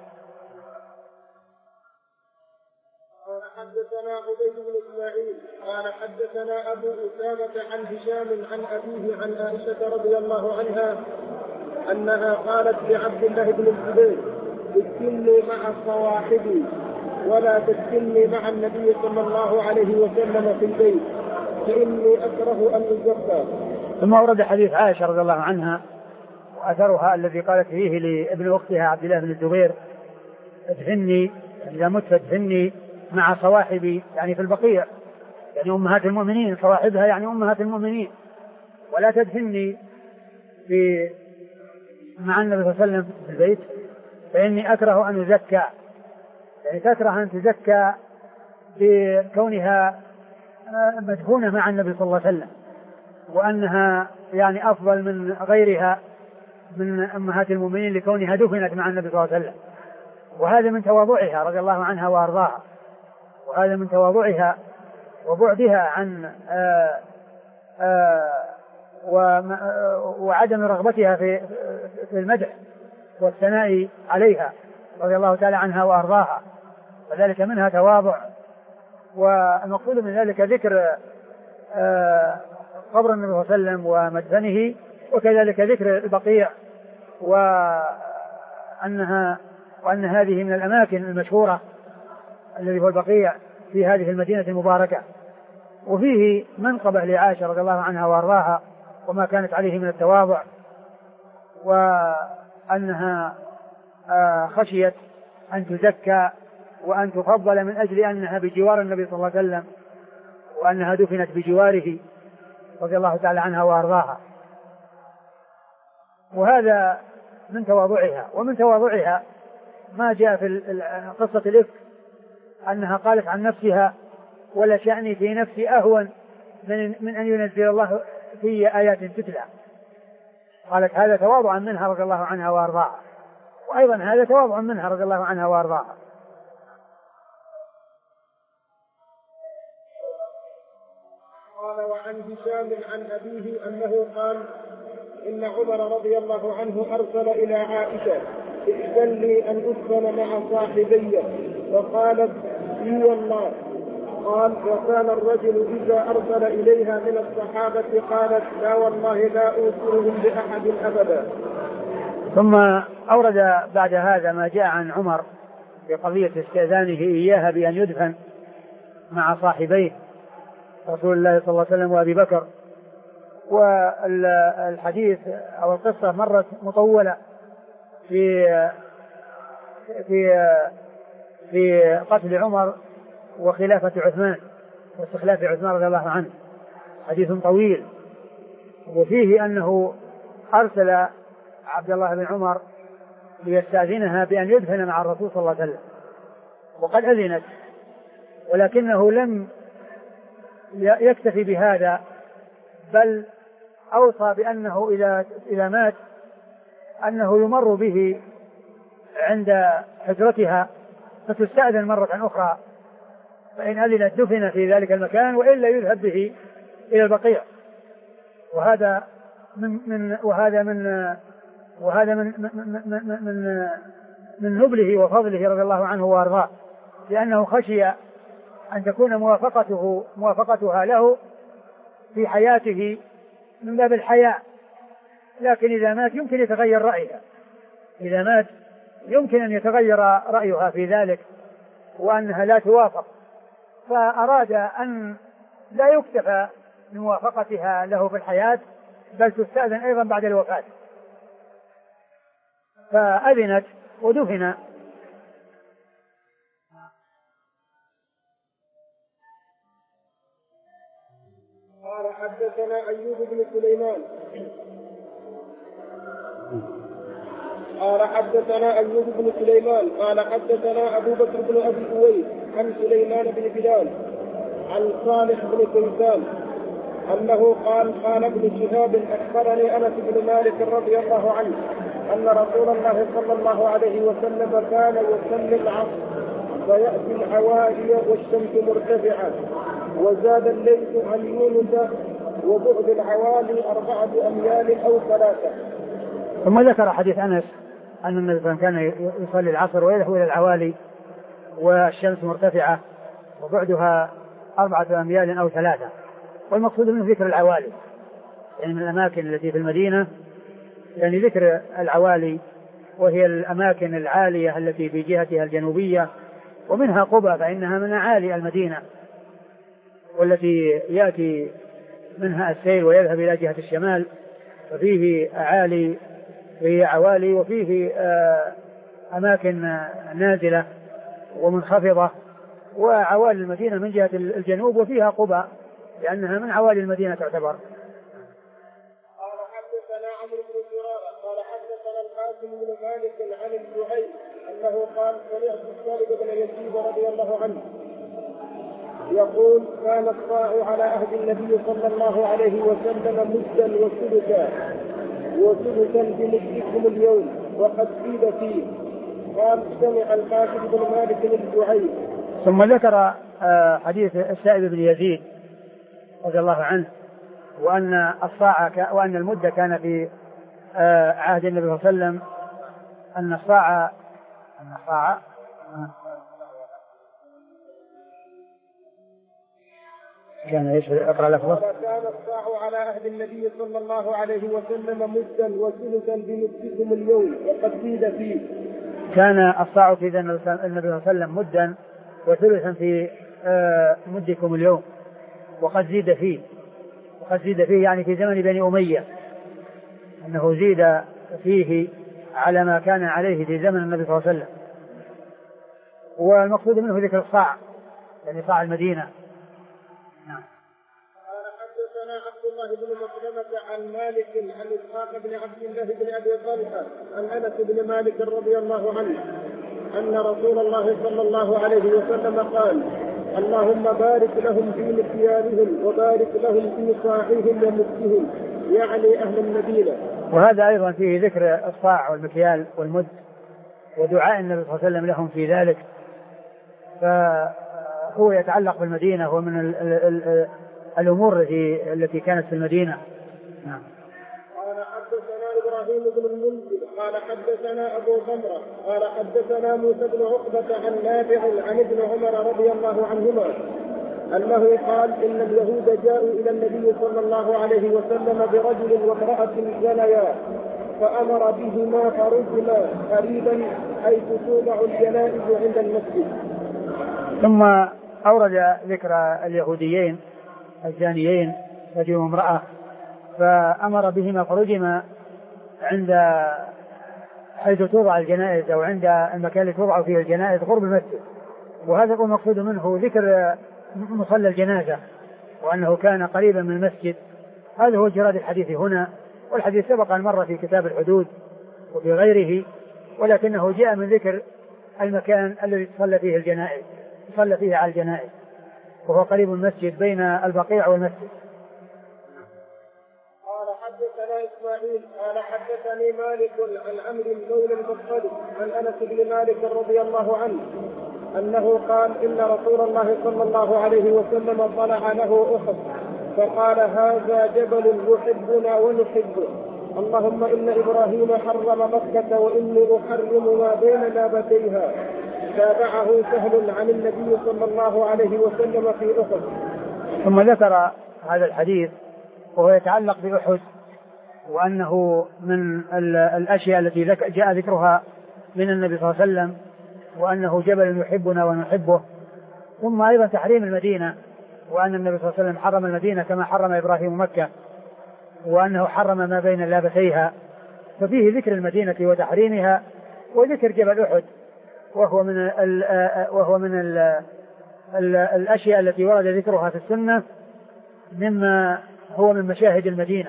قال حدثنا عبيد بن إسماعيل قال حدثنا أبو أسامة عن هشام عن أبيه عن عائشة رضي الله عنها أنها قالت لعبد الله بن الزبير اسكني مع صواحبي ولا تسكني مع النبي صلى الله عليه وسلم في البيت فإني أكره أن يزكى. ثم ورد حديث عائشة رضي الله عنها وأثرها الذي قالت فيه لابن أختها عبد الله بن الزبير ادفني إذا مت فادفني مع صواحبي، يعني في البقيع، يعني أمهات المؤمنين، صواحبها يعني أمهات المؤمنين، ولا تدفني في مع النبي صلى الله عليه وسلم في البيت فإني أكره أن يزكى، يعني تكره أن تزكى بكونها مدفونة مع النبي صلى الله عليه وسلم، وأنها يعني أفضل من غيرها من أمهات المؤمنين لكونها دفنت مع النبي صلى الله عليه وسلم. وهذا من تواضعها رضي الله عنها وأرضاها، وهذا من تواضعها وبعدها عن آآ آآ وعدم رغبتها في في المدح والثناء عليها رضي الله تعالى عنها وأرضاها، وذلك منها تواضع. والمقصود من ذلك ذكر قبر النبي صلى الله عليه وسلم ومدفنه، وكذلك ذكر البقيع، وأنها وأن هذه من الأماكن المشهورة الذي هو البقيع في هذه المدينة المباركة. وفيه منقبة لعائشة رضي الله عنها وأرضاها وما كانت عليه من التواضع، وأنها خشيت أن تزكى وأن تفضل من أجل أنها بجوار النبي صلى الله عليه وسلم، وأنها دفنت بجواره رضي الله تعالى عنها وأرضاها. وهذا من تواضعها. ومن تواضعها ما جاء في قصة الإفك أنها قالت عن نفسها ولا شأني في نفسي أهون من أن ينزل الله في آيات تتلى. قالت هذا تواضعا منها رضي الله عنها وأرضاها، وأيضا هذا تواضع منها رضي الله عنها وأرضاها. قال وعن هشام عن أبيه أنه قال إن عمر رضي الله عنه أرسل إلى عائشة ائذن لي أن أدخل مع صاحبي، فقالت إي والله. قال وكان الرجل إذا أرسل إليها من الصحابة قالت لا والله لا أوصلهم بأحد أبدا. ثم أورد بعد هذا ما جاء عن عمر في قضية استئذانه إياها بأن يدفن مع صاحبيه رسول الله صلى الله عليه وسلم وأبي بكر. والحديث أو القصة مرت مطولة في في في قتل عمر وخلافة عثمان واستخلاف عثمان رضي الله عنه، حديث طويل، وفيه أنه أرسل عبد الله بن عمر ليستأذنها بأن يدفن مع الرسول صلى الله عليه وسلم، وقد أذنت، ولكنه لم يكتفي بهذا، بل أوصى بأنه إذا إذا مات أنه يمر به عند حجرتها فتستأذن مرة أخرى، فإن أذنت دفن في ذلك المكان، وإلا يذهب به إلى البقيع. وهذا من من وهذا من وهذا من من من, من, من نبله وفضله رضي الله عنه وأرضاه، لأنه خشي أن تكون موافقته موافقتها له في حياته من باب الحياء، لكن إذا مات يمكن يتغير رأيها، إذا مات يمكن أن يتغير رأيها في ذلك وأنها لا توافق، فأراد أن لا يكتفى بموافقتها له في الحياة بل تستأذن أيضا بعد الوفاة، فأذنت ودفن. قال حدثنا أيوب بن سليمان قال حدثنا أيوب بن سليمان قال حدثنا أبو بكر بن أبي أويس عن سليمان بن بلال عن صالح بن كيسان أنه قال قال ابن شهاب أخبرني أنس بن مالك رضي الله عنه أن رسول الله صلى الله عليه وسلم كان يصلي العصر فيأتي العوالي والشمس مرتفعة، وزاد الليل عن يونس وبعد العوالي أربعة أميال أو ثلاثة. ثم ذكر حديث أنس أن النبي صلى الله عليه وسلم كان يصلي العصر ويذهب إلى العوالي والشمس مرتفعة وبعدها أربعة أميال أو ثلاثة، والمقصود منه ذكر العوالي يعني من الأماكن التي في المدينة، يعني ذكر العوالي وهي الأماكن العالية التي في جهتها الجنوبية، ومنها قبى فإنها من أعالي المدينة والتي يأتي منها السيل ويذهب إلى جهة الشمال، ففيه أعالي فيه عوالي وفيه أماكن نازلة ومنخفضة، وعوالي المدينة من جهة الجنوب وفيها قبى لأنها من عوالي المدينة تعتبر. قال حدثنا عمرو بن زرارة قال حدثنا القاسم بن مالك عن الزهير أنه قال سمعت الصالح بن يزيد رضي الله عنه يقول كان الصاع على عهد النبي صلى الله عليه وسلم مدا وثلثا وثلثا بمدكم اليوم وقد زيد فيه. قال سمع القاسم بن مالك الزهير. ثم ذكر حديث السائب بن يزيد رضي الله عنه وأن الصاع وأن المدة كان في عهد النبي صلى الله عليه وسلم أن الصاع أن الصاع كان ايش اقرا لفظه؟ كان الصاع على عهد النبي صلى الله عليه وسلم مدا وثلثا بمدكم اليوم وقد زيد فيه. كان الصاع في النبي صلى الله عليه وسلم مدا وثلثا في مدكم اليوم وقد زيد فيه. وقد زيد فيه يعني في زمن بني أمية أنه زيد فيه على ما كان عليه في زمن النبي صلى الله عليه وسلم. والمقصود منه ذكر الصاع يعني صاع المدينة. نعم. قال حدثنا عبد الله بن مسلمة عن مالك عن إسحاق بن عبد الله بن أبي طلحة عن أنس بن مالك رضي الله عنه أن رسول الله صلى الله عليه وسلم قال اللهم بارك لهم في مكيالهم وبارك لهم في صاعهم ومدهم يعني أهل المدينة. وهذا أيضا فيه ذكر الصاع والمكيال والمد ودعاء النبي صلى الله عليه وسلم لهم في ذلك، فهو يتعلق بالمدينة ومن ال ال ال الأمور التي التي كانت في المدينة. نعم. قال حدثنا إبراهيم بن المنذر قال حدثنا أبو ضمرة قال حدثنا موسى بن عقبة عن نافع عن ابن عمر رضي الله عنهما أنه قال إن اليهود جاءوا إلى النبي صلى الله عليه وسلم برجل وامرأة زنيا فأمر بهما فرجما قريبا حيث توضع الجنائز عند المسجد. ثم أورد ذكر اليهوديين الزانيين رجل وامرأة فأمر بهما فرجما عند حيث توضع الجنائز أو عند المكان الذي توضع فيه الجنائز قرب المسجد، وهذا هو المقصود منه ذكر مصلى الجنازة وأنه كان قريبا من المسجد. هذا هو جراد الحديث هنا، والحديث سبق أن مر في كتاب الحدود وفي غيره، ولكنه جاء من ذكر المكان الذي تصلى فيه الجنائز تصلى فيه على الجنائز، وهو قريب المسجد بين البقيع والمسجد. قال حدثنا إسماعيل قال حدثني مالك عن عمرو مولى المطلب عن أنس بن مالك رضي الله عنه أنه قال إن رسول الله صلى الله عليه وسلم طلع له أحد فقال هذا جبل يحبنا ونحبه، اللهم إن إبراهيم حرم مكة وإني أحرم ما بين لابتيها. تابعه سهل عن النبي صلى الله عليه وسلم في أحد. ثم ذكر هذا الحديث وهو يتعلق بأحد، وأنه من الأشياء التي جاء ذكرها من النبي صلى الله عليه وسلم، وأنه جبل يحبنا ونحبه. ثم أيضا تحريم المدينة، وأن النبي صلى الله عليه وسلم حرم المدينة كما حرم إبراهيم مكة، وأنه حرم ما بين لابتيها، ففيه ذكر المدينة وتحريمها وذكر جبل أحد، وهو من ال وهو من ال ال الأشياء التي ورد ذكرها في السنة مما هو من مشاهد المدينة.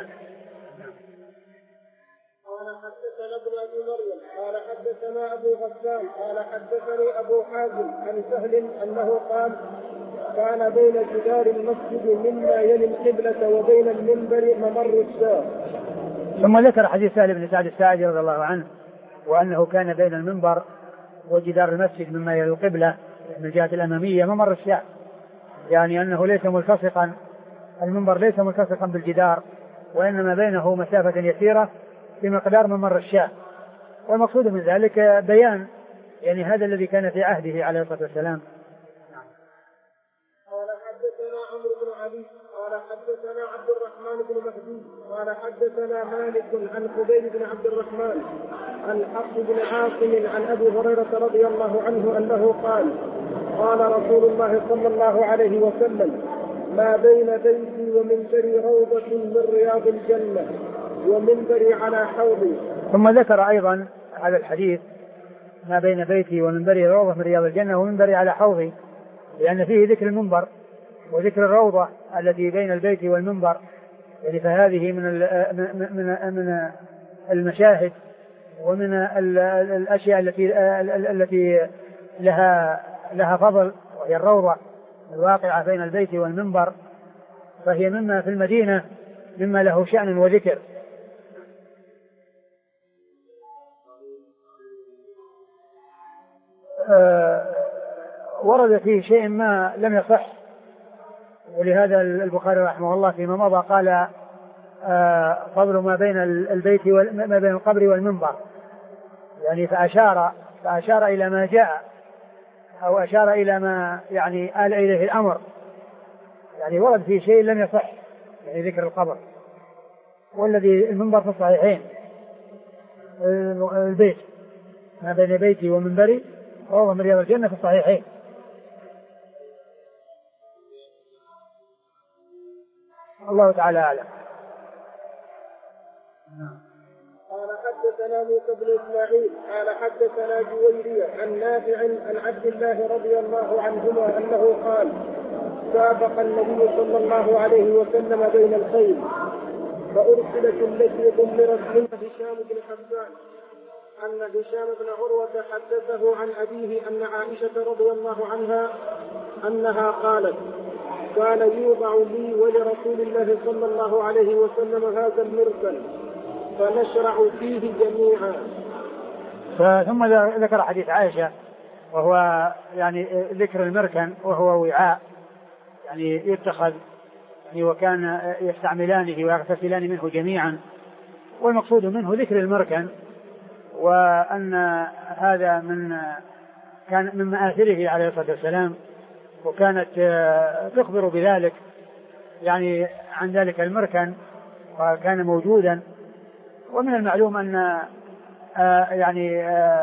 قال حدثنا ابن أبي مريم قال حدثنا أبو غسان قال حدثني أبو حازم عن سهل أنه قال كان بين جدار المسجد مما يلي القبلة وبين المنبر ممر الشاة. ثم ذكر حديث سهل بن سعد الساعدي رضي الله عنه وأنه كان بين المنبر وجدار المسجد مما يلي القبلة من الجهة الأمامية ممر الشاة، يعني أنه ليس ملتصقا، المنبر ليس ملتصقا بالجدار، وإنما بينه مسافة يسيرة بمقدار ممر الشاة. والمقصود من ذلك بيان يعني هذا الذي كان في عهده عليه الصلاة والسلام. قال حدثنا عمرو بن علي قال حدثنا عبد الرحمن بن مهدي قال حدثنا مالك عن خبيب بن عبد الرحمن عن حفص بن عاصم عن أبي هريرة رضي الله عنه أنه قال قال رسول الله صلى الله عليه وسلم ما بين بيتي ومنبري روضة من رياض الجنة ومنبري على حوضي. ثم ذكر أيضا هذا الحديث ما بين بيتي ومنبري روضة من رياض الجنة ومنبري على حوضي، لأن فيه ذكر المنبر وذكر الروضة التي بين البيت والمنبر، يعني فهذه من من من المشاهد ومن الأشياء التي التي لها لها فضل، وهي الروضة الواقعة بين البيت والمنبر، فهي مما في المدينة مما له شأن وذكر. أه ورد فيه شيء ما لم يصح، ولهذا البخاري رحمه الله فيما مضى قال أه فضل ما بين البيت وما بين القبر والمنبر، يعني فأشار فأشار إلى ما جاء أو أشار إلى ما يعني آل إليه الأمر، يعني ورد فيه شيء لم يصح، يعني ذكر القبر. والذي المنبر في الصحيحين، البيت ما بين بيتي ومنبري روضة من رياض الجنة في الصحيحين. الله تعالى أعلم. قال حدثنا موسى بن إسماعيل قال حدثنا جويرية عن نافع عن عبد الله رضي الله عنهما أنه قال سابق النبي صلى الله عليه وسلم بين الخيل فأرسلت التي ضمرت منها هشام بن حسان أن هشام بن عروة حدثه عن أبيه أن عائشة رضي الله عنها أنها قالت كان يوضع لي ولرسول الله صلى الله عليه وسلم هذا المرسل فنشرع فيه جميعا. ثم ذكر حديث عائشة وهو يعني ذكر المركن وهو وعاء يعني يتخذ يعني وكان يستعملانه ويغتسلان منه جميعا، والمقصود منه ذكر المركن، وأن هذا من كان من مآثره عليه الصلاة والسلام، وكانت تخبر بذلك يعني عن ذلك المركن وكان موجودا. ومن المعلوم أن يعني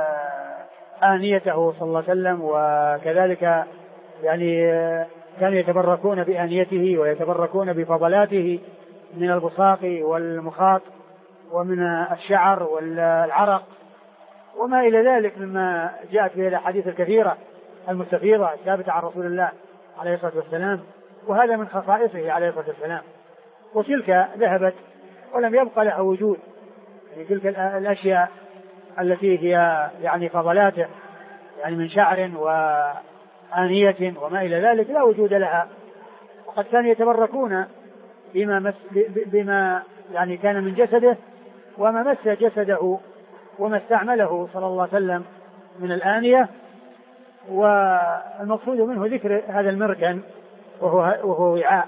آنيته صلى الله عليه وسلم وكذلك يعني كانوا يتبركون بآنيته ويتبركون بفضلاته من البصاق والمخاط ومن الشعر والعرق وما إلى ذلك مما جاءت به الأحاديث الكثيرة المستفيضة الثابتة عن رسول الله عليه الصلاة والسلام، وهذا من خصائصه عليه الصلاة والسلام. وتلك ذهبت ولم يبقى لها وجود، يعني تلك الأشياء التي هي يعني فضلاته يعني من شعر وآنية وما إلى ذلك لا وجود لها. وقد كانوا يتبركون بما, مس بما يعني كان من جسده وما مس جسده وما استعمله صلى الله عليه وسلم من الآنية. والمقصود منه ذكر هذا المركن وهو, وهو وعاء.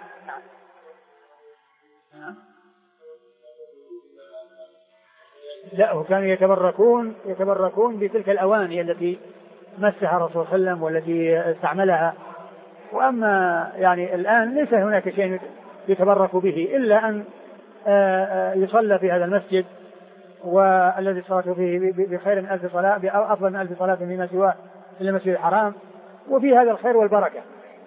لا، وكانوا يتبركون يتبركون بتلك الأواني التي مسها الرسول صلى الله عليه وسلم والتي استعملها. وأما يعني الآن ليس هناك شيء يتبرك به إلا أن يصلى في هذا المسجد والذي صلاته فيه بخير من ألف صلاة بأفضل من ألف صلاة فيما سواه إلا المسجد الحرام، وفي هذا الخير والبركة.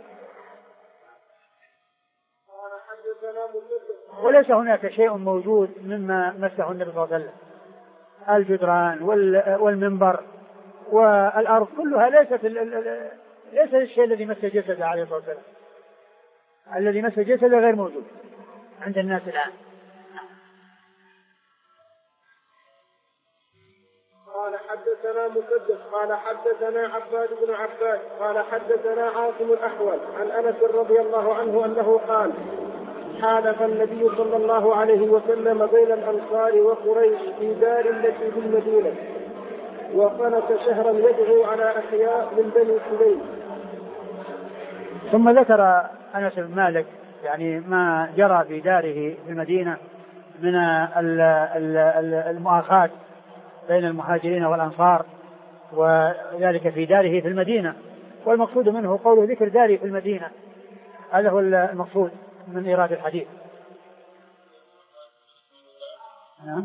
وليس هناك شيء موجود مما مسه النبي صلى الله عليه وسلم، الجدران والمنبر والأرض كلها ليست ليس الشيء الذي مس جسده عليه الصلاة والسلام. الذي مس جسده غير موجود عند الناس الآن. قال حدثنا مسدد قال حدثنا عباد بن عباس قال حدثنا عاصم الأحول عن أنس رضي الله عنه أنه قال: حالف النبي صلى الله عليه وسلم بين الأنصار وقريش في دار التي في المدينة، وقنت شهرا يدعو على أحياء من بني سليم. ثم ذكر أنس بن مالك يعني ما جرى في داره في المدينة من المؤاخاة بين المهاجرين والأنصار، وذلك في داره في المدينة. والمقصود منه قوله ذكر داره في المدينة، هذا هو المقصود من إيراد الحديث. نعم.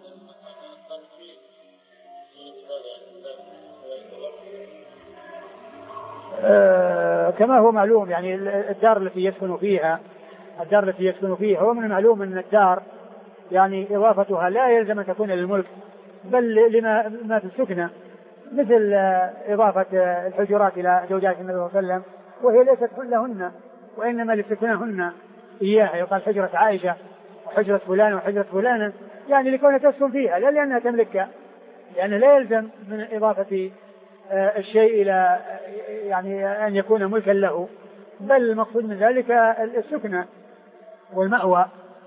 آه كما هو معلوم يعني الدار التي يسكن فيها الدار التي يسكن فيها هو من المعلوم أن الدار يعني إضافتها لا يلزم أن تكون للملك، بل لما ما في السكنة، مثل إضافة الحجرات إلى زوجات النبي صلى الله عليه وسلم وهي ليست كلهن وإنما لسكنهن إياها، يقال حجرة عائشة وحجرة فلان وحجرة فلانة، يعني لكونها تسكن فيها لا لأنها تملكها، لأنه لا يلزم من إضافة الشيء إلى يعني أن يكون ملكا له، بل المقصود من ذلك السكنة والمأوى.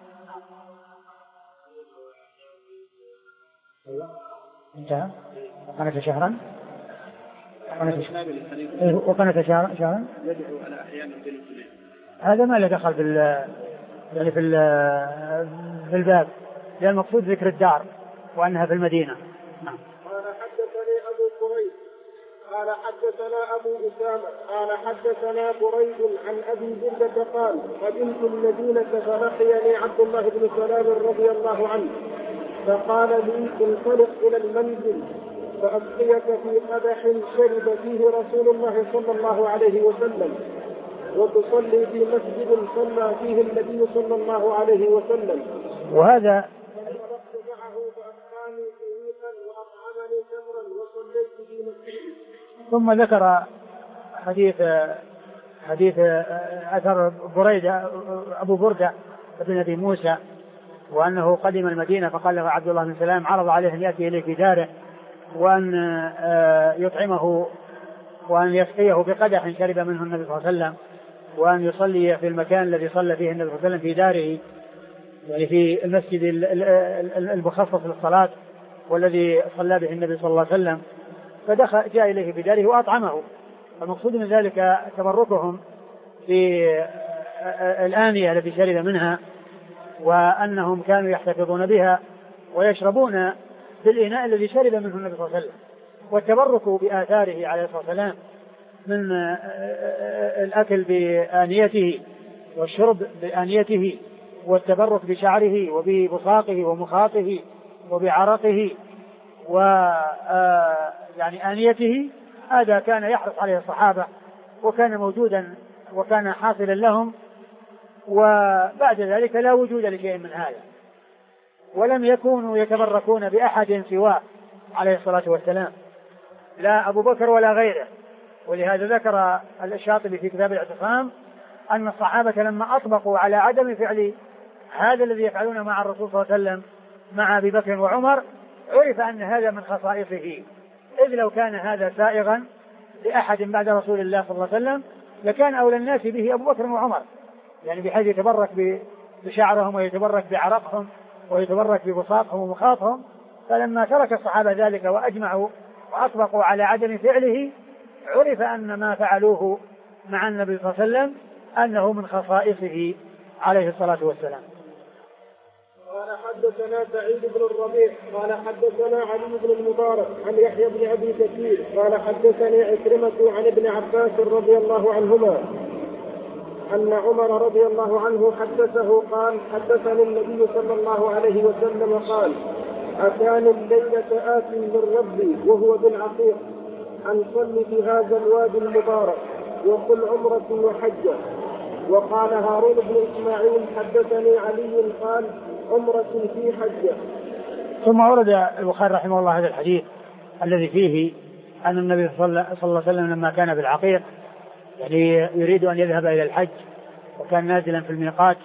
انتهى. وقنت شهرا وقنت شهرا شهرا يدعو على أحيان من بني سليم. هذا ما له دخل في يعني في في الباب، لأن المقصود ذكر الدار وأنها في المدينة. نعم. قال حدثني أبو قريب قال حدثنا أبو أسامة قال حدثنا بريد عن أبي بردة قال: قدمت المدينة فلقيني عبد الله بن سلام رضي الله عنه فقال لي: انطلق إلى المنزل فأسقيك في قدح شرب فيه رسول الله صلى الله عليه وسلم، وتصلي في مسجد صلى فيه النبي صلى الله عليه وسلم. وهذا فانطلقت معه فأسقاني سويقا وأطعمني تمرا وصليت في مسجد. ثم ذكر حديث حديث أثر بريدة أبو بردة بن أبي موسى، وأنه قدم المدينة فقال له عبد الله بن سلام عرض عليه أن يأتي إليه في داره وأن يطعمه وأن يسقيه بقدح شرب منه النبي صلى الله عليه وسلم، وأن يصلي في المكان الذي صلى فيه النبي صلى الله عليه وسلم في داره، يعني في المسجد المخصص للصلاة والذي صلى به النبي صلى الله عليه وسلم، فدخل جاء إليه بداره وأطعمه. المقصود من ذلك تبركهم في الآنية التي شرب منها، وأنهم كانوا يحتفظون بها ويشربون بالإناء الذي شرب منه النبي صلى الله عليه وسلم، والتبرك بآثاره عليه الصلاة والسلام من الأكل بآنيته والشرب بآنيته والتبرك بشعره وببصاقه ومخاطه وبعرقه و يعني آنيته، هذا كان يحرص عليه الصحابة وكان موجودا وكان حاصلا لهم، وبعد ذلك لا وجود لشيء من هذا، ولم يكونوا يتبركون بأحد سواه عليه الصلاة والسلام، لا أبو بكر ولا غيره. ولهذا ذكر الشاطبي في كتاب الاعتصام أن الصحابة لما أطبقوا على عدم فعل هذا الذي يفعلون مع الرسول صلى الله عليه وسلم مع أبي بكر وعمر، عرف أن هذا من خصائصه، إذ لو كان هذا سائغا لأحد بعد رسول الله صلى الله عليه وسلم لكان أولى الناس به أبو بكر وعمر، يعني بحيث يتبرك بشعرهم ويتبرك بعرقهم ويتبرك ببساطهم ومخاطهم. فلما ترك الصحابة ذلك وأجمعوا وأطبقوا على عدم فعله، عرف أن ما فعلوه مع النبي صلى الله عليه وسلم أنه من خصائصه عليه الصلاة والسلام. قال حدثنا سعيد بن الربيع قال حدثنا علي بن المبارك عن يحيى بن أبي كثير قال حدثني عكرمة عن ابن عباس رضي الله عنهما أن عمر رضي الله عنه حدثه قال حدثني النبي صلى الله عليه وسلم قال أتاني الليلة آت من ربي وهو بالعقيق أن صل في هذا الوادي المبارك وقل عمرة وحجة. وقال هارون بن إسماعيل حدثني علي قال عمرة في حجة. ثم ورد البخاري رحمه الله هذا الحديث الذي فيه أن النبي صلى الله عليه وسلم لما كان بالعقيق يعني يريد أن يذهب إلى الحج وكان نازلا في الميقات،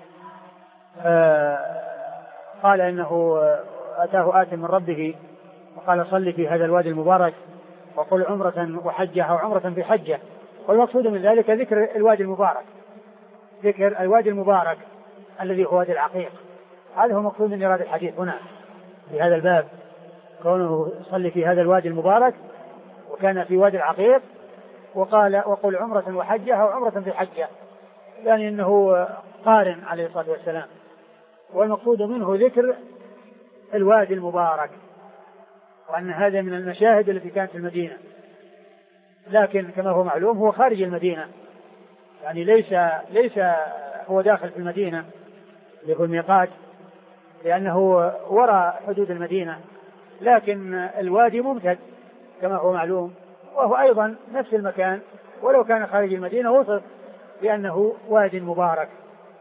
آه قال إنه أتاه آت من ربه وقال صل في هذا الوادي المبارك وقل عمرة وحجة أو عمرة في حجة. والمقصود من ذلك ذكر الوادي المبارك، ذكر الوادي المبارك الذي هو وادي العقيق. هذا هو مقصود من إرادة الحديث هنا في هذا الباب، كونه صلي في هذا الوادي المبارك وكان في وادي العقيق وقال وقل عمرة وحجة أو عمرة في حجة، يعني أنه قارن عليه الصلاة والسلام. والمقصود منه ذكر الوادي المبارك، وأن هذا من المشاهد التي كانت في المدينة، لكن كما هو معلوم هو خارج المدينة، يعني ليس ليس هو داخل في المدينة اللي هو الميقات، لأنه وراء حدود المدينة، لكن الوادي ممتد كما هو معلوم، وهو أيضا نفس المكان ولو كان خارج المدينة وصف بأنه وادي مبارك.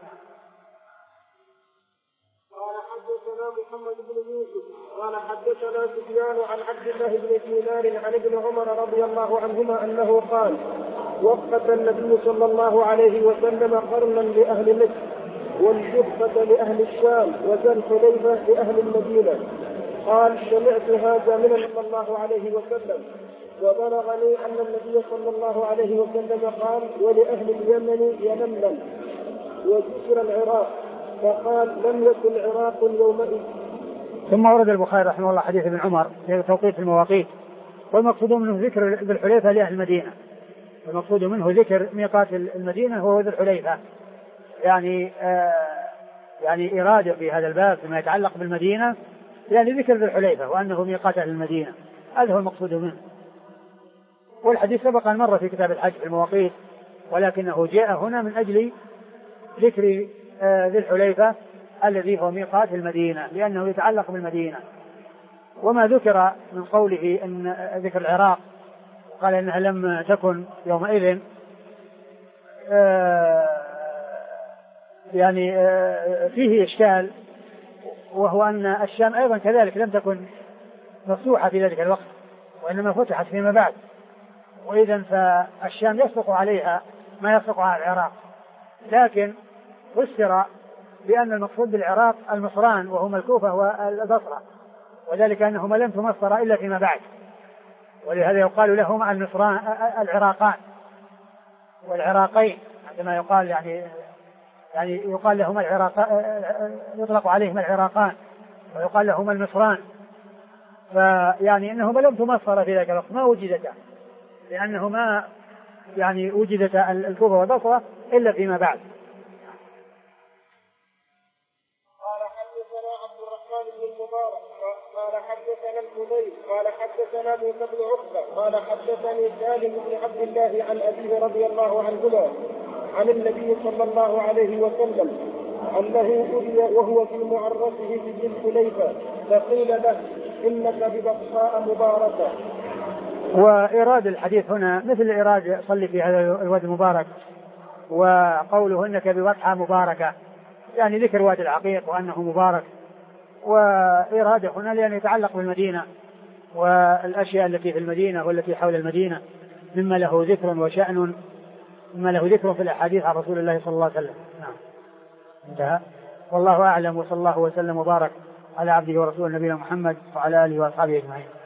قال حدثنا محمد بن يوسف قال حدثنا سفيان عن عبد الله بن دينار عن ابن عمر رضي الله عنهما أنه قال وقت النبي صلى الله عليه وسلم قرنا لأهل مصر والجحفة لأهل الشام وذا الحليفة لأهل المدينة. قال سمعت هذا من صلى الله عليه وسلم وبلغني أن النبي صلى الله عليه وسلم قال ولأهل اليمن ينملم وذكر العراق فقال لم يكن العراق يومئذ. ثم ورد البخاري رحمه الله حديث ابن عمر في توقيت المواقيت، والمقصود منه ذكر ذي الحليفة لأهل المدينة، والمقصود منه ذكر ميقات المدينة وهو ذي الحليفة، يعني آه يعني إرادة في هذا الباب فيما يتعلق بالمدينة، يعني ذكر ذي الحليفة وأنه ميقات أهل المدينة، هذا هو المقصود منه. والحديث سبق أن مر في كتاب الحج في المواقيت، ولكنه جاء هنا من أجل ذكر آه ذي الحليفة الذي هو ميقات المدينة لأنه يتعلق بالمدينة. وما ذكر من قوله أن ذكر العراق قال إنها لم تكن يومئذ آه يعني آه فيه إشكال، وهو أن الشام أيضا كذلك لم تكن مفتوحة في ذلك الوقت وإنما فتحت فيما بعد، وإذا فالشام يصدق عليها ما يصدق على العراق، لكن فسر بأن المقصود بالعراق المصران وهما الكوفة والبصرة، وذلك أنهما لم تمصر إلا فيما بعد، ولهذا يقال لهما المصران العراقان والعراقين عندما يقال يعني يعني يقال لهما العراق يطلق عليهما العراقان ويقال لهما المصران، فيعني أنهما لم تمصر في ذلك الوقت، ما وجدتا، لأنه ما يعني وجدت الكوفة والبصرة إلا فيما بعد. قال حدثنا عبد الرحمن بن المبارك قال حدثنا الحديث قال حدثنا موسى بن عقبة قال حدثني سالم بن عبد الله عن أبيه رضي الله عنهما عن النبي صلى الله عليه وسلم أنه أري وهو في معرسه في ذي الحليفة فقيل له إنك ببطحاء مباركة. وإيراد الحديث هنا مثل إيراد صلي في هذا الوادي المبارك، وقوله إنك ببطحاء مباركة يعني ذكر وادي العقيق وأنه مبارك، وإيراده هنا لأن يتعلق بالمدينة والأشياء التي في المدينة والتي حول المدينة مما له ذكر وشأن، مما له ذكر في الأحاديث عن رسول الله صلى الله عليه وسلم. نعم انتهى. والله أعلم، وصلى الله وسلم وبارك على عبده ورسوله نبينا محمد وعلى آله وأصحابه أجمعين.